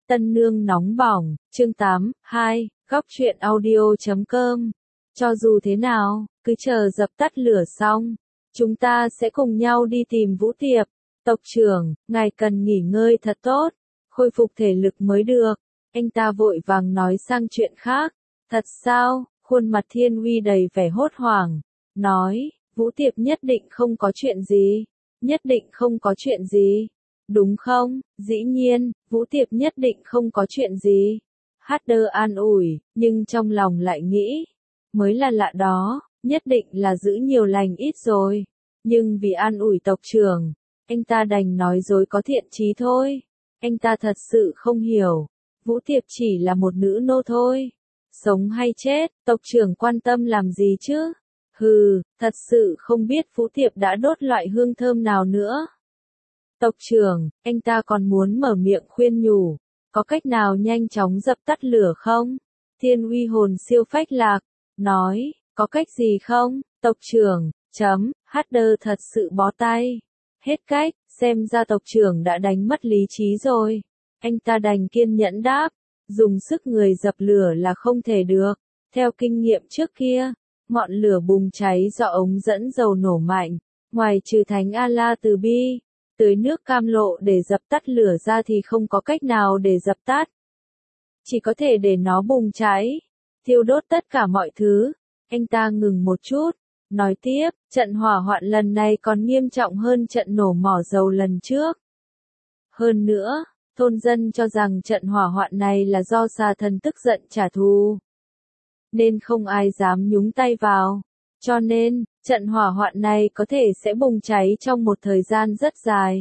Tân nương nóng bỏng, chương 8, 2, góc truyện audio.com. Cho dù thế nào, cứ chờ dập tắt lửa xong, chúng ta sẽ cùng nhau đi tìm Vũ Tiệp. Tộc trưởng, ngài cần nghỉ ngơi thật tốt, khôi phục thể lực mới được. Anh ta vội vàng nói sang chuyện khác. Thật sao? Khuôn mặt Thiên Uy đầy vẻ hốt hoảng, nói, Vũ Tiệp nhất định không có chuyện gì, nhất định không có chuyện gì. Đúng không? Dĩ nhiên, Vũ Tiệp nhất định không có chuyện gì. Hader an ủi, nhưng trong lòng lại nghĩ, mới là lạ đó, nhất định là giữ nhiều lành ít rồi. Nhưng vì an ủi tộc trưởng, anh ta đành nói dối có thiện chí thôi. Anh ta thật sự không hiểu, Vũ Tiệp chỉ là một nữ nô thôi. Sống hay chết, tộc trưởng quan tâm làm gì chứ? Hừ, thật sự không biết Vũ Tiệp đã đốt loại hương thơm nào nữa. Tộc trưởng, anh ta còn muốn mở miệng khuyên nhủ, có cách nào nhanh chóng dập tắt lửa không? Thiên Uy hồn siêu phách lạc, nói, có cách gì không? Tộc trưởng, Hader thật sự bó tay. Hết cách, xem ra tộc trưởng đã đánh mất lý trí rồi. Anh ta đành kiên nhẫn đáp, dùng sức người dập lửa là không thể được. Theo kinh nghiệm trước kia, ngọn lửa bùng cháy do ống dẫn dầu nổ mạnh, ngoài trừ Thánh A-la từ bi, tưới nước cam lộ để dập tắt lửa ra thì không có cách nào để dập tắt. Chỉ có thể để nó bùng cháy, thiêu đốt tất cả mọi thứ. Anh ta ngừng một chút, nói tiếp, trận hỏa hoạn lần này còn nghiêm trọng hơn trận nổ mỏ dầu lần trước. Hơn nữa, thôn dân cho rằng trận hỏa hoạn này là do xà thần tức giận trả thù, nên không ai dám nhúng tay vào. Cho nên, trận hỏa hoạn này có thể sẽ bùng cháy trong một thời gian rất dài.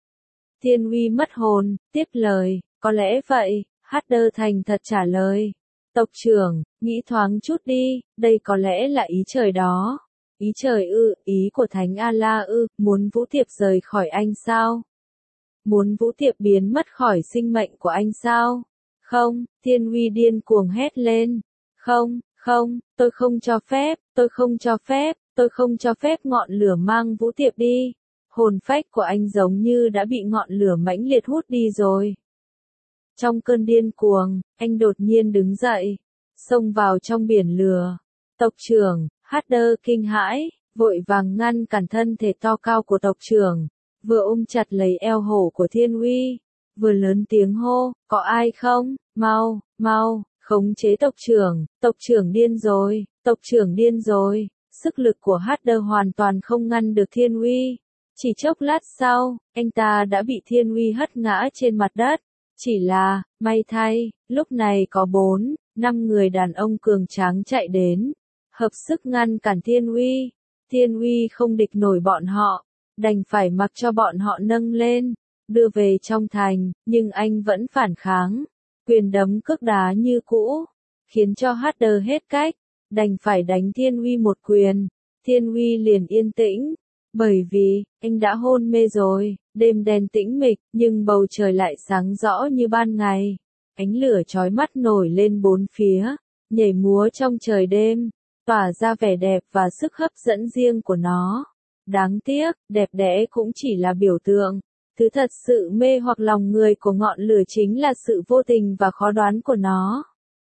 Thiên Uy mất hồn, tiếp lời, có lẽ vậy, Hader thành thật trả lời. Tộc trưởng, nghĩ thoáng chút đi, đây có lẽ là ý trời đó. Ý trời ư, ý của Thánh A-la ư, muốn Vũ Tiệp rời khỏi anh sao? Muốn Vũ Tiệp biến mất khỏi sinh mệnh của anh sao? Không, Thiên Uy điên cuồng hét lên. Không, tôi không cho phép, tôi không cho phép, tôi không cho phép ngọn lửa mang Vũ Tiệp đi. Hồn phách của anh giống như đã bị ngọn lửa mãnh liệt hút đi rồi. Trong cơn điên cuồng, anh đột nhiên đứng dậy, xông vào trong biển lửa. Tộc trưởng, Hader kinh hãi, vội vàng ngăn cản thân thể to cao của tộc trưởng, vừa ôm chặt lấy eo hổ của Thiên Uy, vừa lớn tiếng hô, có ai không, mau, khống chế tộc trưởng điên rồi, tộc trưởng điên rồi. Sức lực của Hader hoàn toàn không ngăn được Thiên Uy. Chỉ chốc lát sau, anh ta đã bị Thiên Uy hất ngã trên mặt đất. Chỉ là, may thay, lúc này có 4-5 người đàn ông cường tráng chạy đến, hợp sức ngăn cản Thiên Uy. Thiên Uy không địch nổi bọn họ, đành phải mặc cho bọn họ nâng lên, đưa về trong thành, nhưng anh vẫn phản kháng, quyền đấm cước đá như cũ, khiến cho Hader hết cách, đành phải đánh Thiên Uy một quyền. Thiên Uy liền yên tĩnh, bởi vì, anh đã hôn mê rồi. Đêm đen tĩnh mịch, nhưng bầu trời lại sáng rõ như ban ngày. Ánh lửa chói mắt nổi lên bốn phía, nhảy múa trong trời đêm, tỏa ra vẻ đẹp và sức hấp dẫn riêng của nó. Đáng tiếc, đẹp đẽ cũng chỉ là biểu tượng. Thứ thật sự mê hoặc lòng người của ngọn lửa chính là sự vô tình và khó đoán của nó.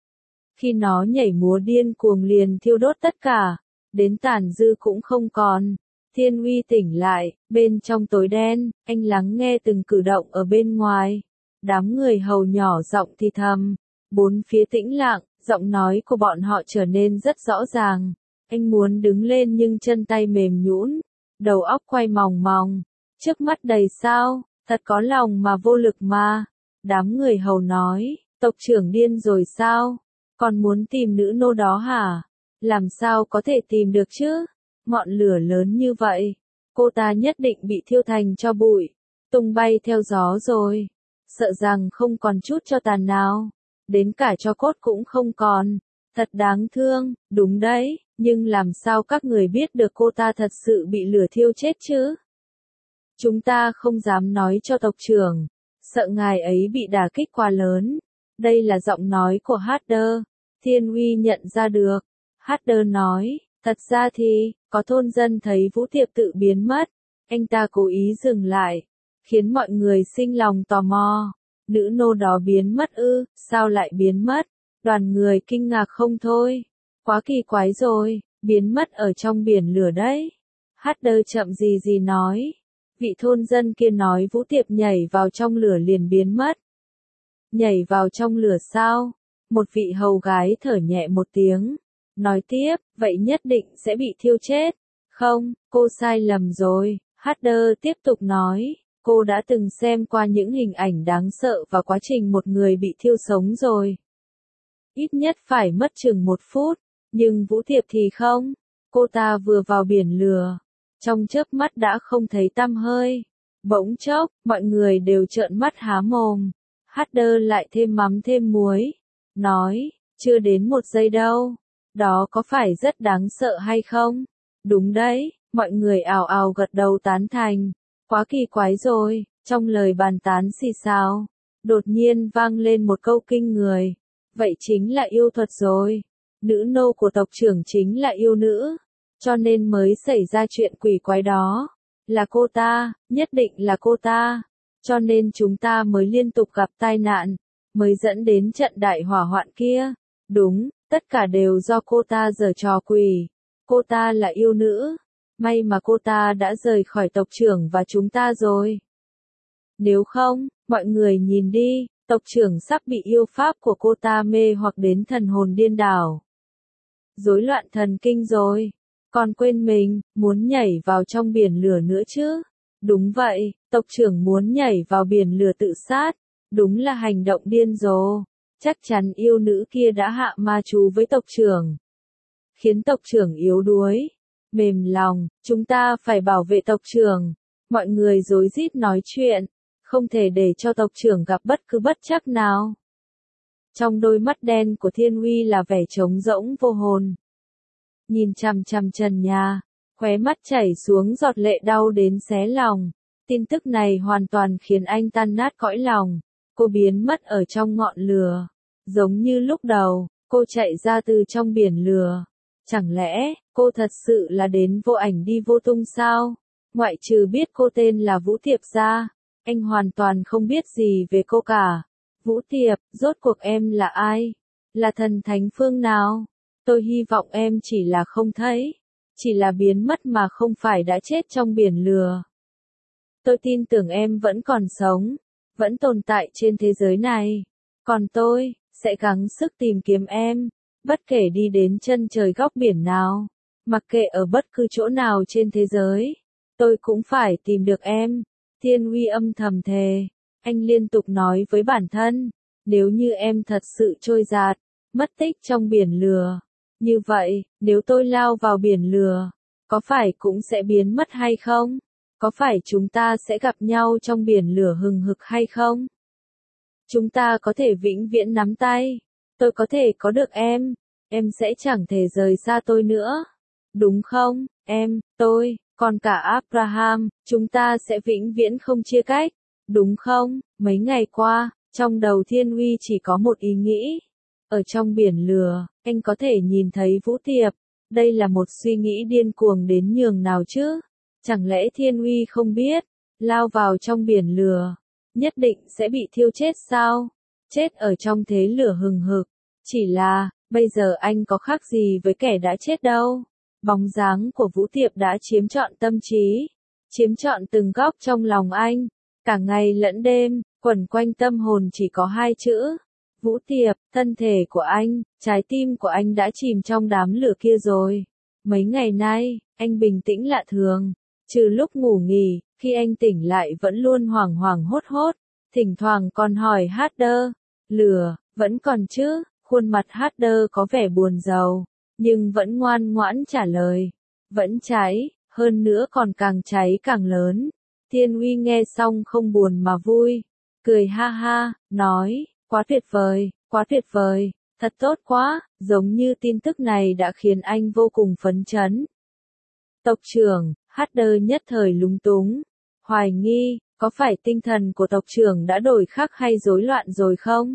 Khi nó nhảy múa điên cuồng liền thiêu đốt tất cả, đến tàn dư cũng không còn. Thiên Uy tỉnh lại, bên trong tối đen, anh lắng nghe từng cử động ở bên ngoài. Đám người hầu nhỏ giọng thì thầm, bốn phía tĩnh lặng, giọng nói của bọn họ trở nên rất rõ ràng. Anh muốn đứng lên nhưng chân tay mềm nhũn, đầu óc quay mòng mòng, trước mắt đầy sao, thật có lòng mà vô lực mà. Đám người hầu nói, tộc trưởng điên rồi sao? Còn muốn tìm nữ nô đó hả? Làm sao có thể tìm được chứ? Ngọn lửa lớn như vậy, cô ta nhất định bị thiêu thành tro bụi, tung bay theo gió rồi. Sợ rằng không còn chút tro tàn nào, đến cả tro cốt cũng không còn. Thật đáng thương, đúng đấy, nhưng làm sao các người biết được cô ta thật sự bị lửa thiêu chết chứ? Chúng ta không dám nói cho tộc trưởng, sợ ngài ấy bị đả kích quá lớn. Đây là giọng nói của Hader. Thiên Uy nhận ra được. Hader nói, thật ra thì, có thôn dân thấy Vũ Tiệp tự biến mất. Anh ta cố ý dừng lại, khiến mọi người sinh lòng tò mò. Nữ nô đó biến mất ư, sao lại biến mất? Đoàn người kinh ngạc không thôi. Quá kỳ quái rồi, biến mất ở trong biển lửa đấy. Hader chậm gì gì nói. Vị thôn dân kia nói Vũ Tiệp nhảy vào trong lửa liền biến mất. Nhảy vào trong lửa sao? Một vị hầu gái thở nhẹ một tiếng. Nói tiếp, vậy nhất định sẽ bị thiêu chết. Không, cô sai lầm rồi. Hader tiếp tục nói. Cô đã từng xem qua những hình ảnh đáng sợ và quá trình một người bị thiêu sống rồi. Ít nhất phải mất chừng 1 phút. Nhưng Vũ Tiệp thì không. Cô ta vừa vào biển lửa. Trong chớp mắt đã không thấy tăm hơi. Bỗng chốc, mọi người đều trợn mắt há mồm. Hader lại thêm mắm thêm muối. Nói, chưa đến 1 giây đâu. Đó có phải rất đáng sợ hay không? Đúng đấy, mọi người ào ào gật đầu tán thành. Quá kỳ quái rồi, trong lời bàn tán xì xào. Đột nhiên vang lên một câu kinh người. Vậy chính là yêu thuật rồi. Nữ nô của tộc trưởng chính là yêu nữ. Cho nên mới xảy ra chuyện quỷ quái đó. Là cô ta, nhất định là cô ta. Cho nên chúng ta mới liên tục gặp tai nạn. Mới dẫn đến trận đại hỏa hoạn kia. Đúng, tất cả đều do cô ta giở trò quỷ. Cô ta là yêu nữ. May mà cô ta đã rời khỏi tộc trưởng và chúng ta rồi. Nếu không, mọi người nhìn đi, tộc trưởng sắp bị yêu pháp của cô ta mê hoặc đến thần hồn điên đảo. Rối loạn thần kinh rồi. Còn quên mình, muốn nhảy vào trong biển lửa nữa chứ. Đúng vậy, tộc trưởng muốn nhảy vào biển lửa tự sát. Đúng là hành động điên rồ. Chắc chắn yêu nữ kia đã hạ ma chú với tộc trưởng. Khiến tộc trưởng yếu đuối. Mềm lòng, chúng ta phải bảo vệ tộc trưởng. Mọi người rối rít nói chuyện. Không thể để cho tộc trưởng gặp bất cứ bất trắc nào. Trong đôi mắt đen của Thiên Uy là vẻ trống rỗng vô hồn. Nhìn chằm chằm trần nhà, khóe mắt chảy xuống giọt lệ đau đến xé lòng. Tin tức này hoàn toàn khiến anh tan nát cõi lòng. Cô biến mất ở trong ngọn lửa. Giống như lúc đầu, cô chạy ra từ trong biển lửa. Chẳng lẽ, cô thật sự là đến vô ảnh đi vô tung sao? Ngoại trừ biết cô tên là Vũ Tiệp ra, anh hoàn toàn không biết gì về cô cả. Vũ Tiệp, rốt cuộc em là ai? Là thần thánh phương nào? Tôi hy vọng em chỉ là không thấy. Chỉ là biến mất mà không phải đã chết trong biển lửa. Tôi tin tưởng em vẫn còn sống. Vẫn tồn tại trên thế giới này. Còn tôi, sẽ gắng sức tìm kiếm em. Bất kể đi đến chân trời góc biển nào. Mặc kệ ở bất cứ chỗ nào trên thế giới. Tôi cũng phải tìm được em. Thiên Uy âm thầm thề. Anh liên tục nói với bản thân. Nếu như em thật sự trôi dạt, mất tích trong biển lửa. Như vậy, nếu tôi lao vào biển lửa, có phải cũng sẽ biến mất hay không? Có phải chúng ta sẽ gặp nhau trong biển lửa hừng hực hay không? Chúng ta có thể vĩnh viễn nắm tay. Tôi có thể có được em sẽ chẳng thể rời xa tôi nữa. Đúng không, em, tôi, còn cả Abraham, chúng ta sẽ vĩnh viễn không chia cách. Đúng không? Mấy ngày qua, trong đầu Thiên Uy chỉ có một ý nghĩ. Ở trong biển lửa, anh có thể nhìn thấy Vũ Tiệp. Đây là một suy nghĩ điên cuồng đến nhường nào chứ? Chẳng lẽ Thiên Uy không biết, lao vào trong biển lửa, nhất định sẽ bị thiêu chết sao? Chết ở trong thế lửa hừng hực. Chỉ là, bây giờ anh có khác gì với kẻ đã chết đâu. Bóng dáng của Vũ Tiệp đã chiếm trọn tâm trí, chiếm trọn từng góc trong lòng anh. Cả ngày lẫn đêm, quẩn quanh tâm hồn chỉ có 2 chữ. Vũ Tiệp, thân thể của anh, trái tim của anh đã chìm trong đám lửa kia rồi. Mấy ngày nay, anh bình tĩnh lạ thường. Trừ lúc ngủ nghỉ, khi anh tỉnh lại vẫn luôn hoảng hoảng hốt hốt. Thỉnh thoảng còn hỏi Hader, lửa, vẫn còn chứ? Khuôn mặt Hader có vẻ buồn rầu, nhưng vẫn ngoan ngoãn trả lời. Vẫn cháy, hơn nữa còn càng cháy càng lớn. Thiên Uy nghe xong không buồn mà vui. Cười ha ha, nói, quá tuyệt vời, thật tốt quá, giống như tin tức này đã khiến anh vô cùng phấn chấn. Tộc trưởng, Hader nhất thời lúng túng, hoài nghi, có phải tinh thần của tộc trưởng đã đổi khác hay rối loạn rồi không?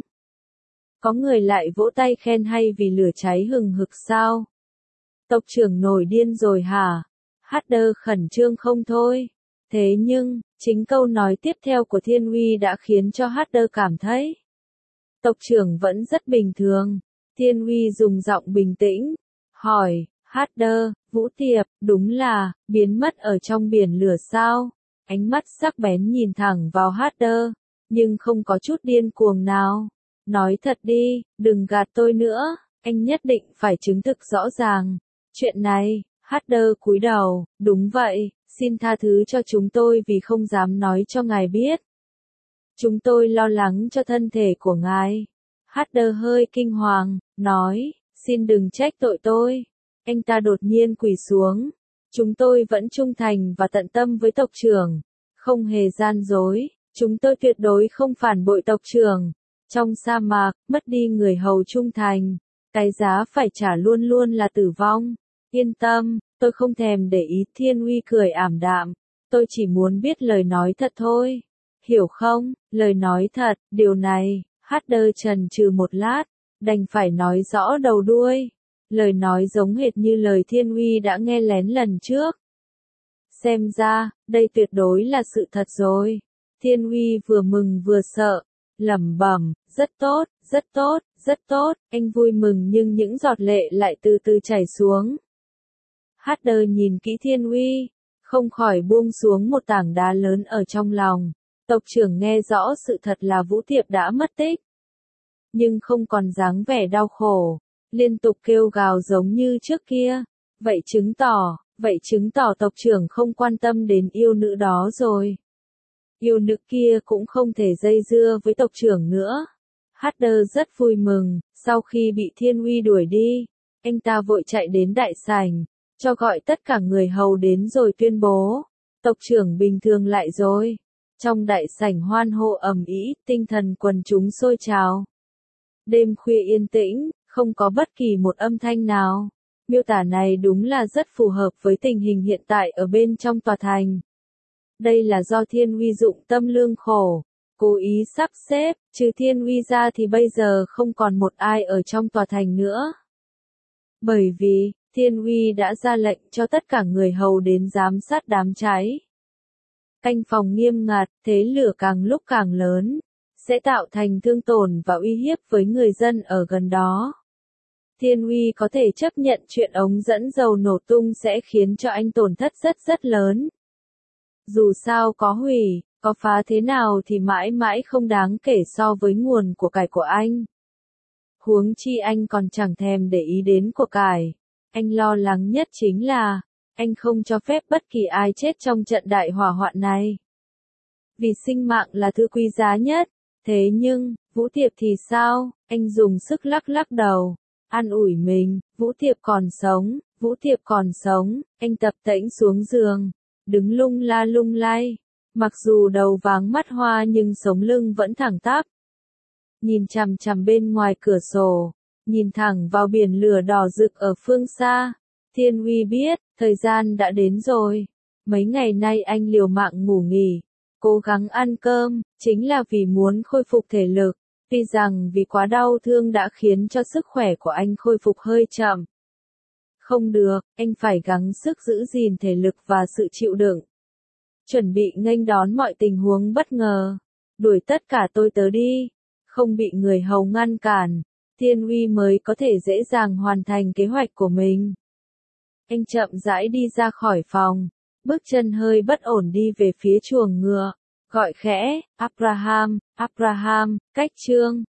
Có người lại vỗ tay khen hay vì lửa cháy hừng hực sao? Tộc trưởng nổi điên rồi hả? Hader khẩn trương không thôi. Thế nhưng, Chính câu nói tiếp theo của Thiên Uy đã khiến cho Hader cảm thấy tộc trưởng vẫn rất bình thường. Thiên Uy dùng giọng bình tĩnh, hỏi, Hader, Vũ Tiệp, đúng là, biến mất ở trong biển lửa sao? Ánh mắt sắc bén nhìn thẳng vào Hader, nhưng không có chút điên cuồng nào. Nói thật đi, đừng gạt tôi nữa, anh nhất định phải chứng thực rõ ràng. Chuyện này, Hader cúi đầu, đúng vậy, xin tha thứ cho chúng tôi vì không dám nói cho ngài biết. Chúng tôi lo lắng cho thân thể của ngài. Hader hơi kinh hoàng, nói, xin đừng trách tội tôi. Anh ta đột nhiên quỳ xuống. Chúng tôi vẫn trung thành và tận tâm với tộc trưởng. Không hề gian dối, chúng tôi tuyệt đối không phản bội tộc trưởng. Trong sa mạc, mất đi người hầu trung thành. Cái giá phải trả luôn luôn là tử vong. Yên tâm, tôi không thèm để ý. Thiên Uy cười ảm đạm. Tôi chỉ muốn biết lời nói thật thôi. Hiểu không, lời nói thật, điều này, Hader chần chừ một lát, đành phải nói rõ đầu đuôi. Lời nói giống hệt như lời Thiên Uy đã nghe lén lần trước. Xem ra, đây tuyệt đối là sự thật rồi. Thiên Uy vừa mừng vừa sợ, lẩm bẩm, rất tốt, rất tốt, rất tốt, anh vui mừng nhưng những giọt lệ lại từ từ chảy xuống. Hader nhìn kỹ Thiên Uy, không khỏi buông xuống một tảng đá lớn ở trong lòng. Tộc trưởng nghe rõ sự thật là Vũ Tiệp đã mất tích, nhưng không còn dáng vẻ đau khổ, liên tục kêu gào giống như trước kia. Vậy chứng tỏ tộc trưởng không quan tâm đến yêu nữ đó rồi. Yêu nữ kia cũng không thể dây dưa với tộc trưởng nữa. Hader rất vui mừng, sau khi bị Thiên Uy đuổi đi, anh ta vội chạy đến đại sảnh, cho gọi tất cả người hầu đến rồi tuyên bố, tộc trưởng bình thường lại rồi. Trong đại sảnh hoan hô ầm ĩ, tinh thần quần chúng sôi trào. Đêm khuya yên tĩnh, không có bất kỳ một âm thanh nào. Miêu tả này đúng là rất phù hợp với tình hình hiện tại ở bên trong tòa thành. Đây là do Thiên Uy dụng tâm lương khổ, cố ý sắp xếp, trừ Thiên Uy ra thì bây giờ không còn một ai ở trong tòa thành nữa. Bởi vì, Thiên Uy đã ra lệnh cho tất cả người hầu đến giám sát đám cháy. Canh phòng nghiêm ngặt, thế lửa càng lúc càng lớn, sẽ tạo thành thương tổn và uy hiếp với người dân ở gần đó. Thiên Uy có thể chấp nhận chuyện ống dẫn dầu nổ tung sẽ khiến cho anh tổn thất rất lớn. Dù sao có hủy, có phá thế nào thì mãi mãi không đáng kể so với nguồn của cải của anh. Huống chi anh còn chẳng thèm để ý đến của cải. Anh lo lắng nhất chính là, anh không cho phép bất kỳ ai chết trong trận đại hỏa hoạn này. Vì sinh mạng là thứ quý giá nhất. Thế nhưng, Vũ Tiệp thì sao? Anh dùng sức lắc lắc đầu, an ủi mình, Vũ Tiệp còn sống, Vũ Tiệp còn sống. Anh tập tễnh xuống giường, đứng lung la lung lay. Mặc dù đầu váng mắt hoa nhưng sống lưng vẫn thẳng tắp. Nhìn chằm chằm bên ngoài cửa sổ, nhìn thẳng vào biển lửa đỏ rực ở phương xa. Thiên Uy biết, thời gian đã đến rồi. Mấy ngày nay anh liều mạng ngủ nghỉ, cố gắng ăn cơm, chính là vì muốn khôi phục thể lực. Tuy rằng vì quá đau thương đã khiến cho sức khỏe của anh khôi phục hơi chậm. Không được, anh phải gắng sức giữ gìn thể lực và sự chịu đựng. Chuẩn bị nghênh đón mọi tình huống bất ngờ. Đuổi tất cả tôi tớ đi. Không bị người hầu ngăn cản, Thiên Uy mới có thể dễ dàng hoàn thành kế hoạch của mình. Anh chậm rãi đi ra khỏi phòng, bước chân hơi bất ổn đi về phía chuồng ngựa, gọi khẽ, Abraham, Abraham, cách chương.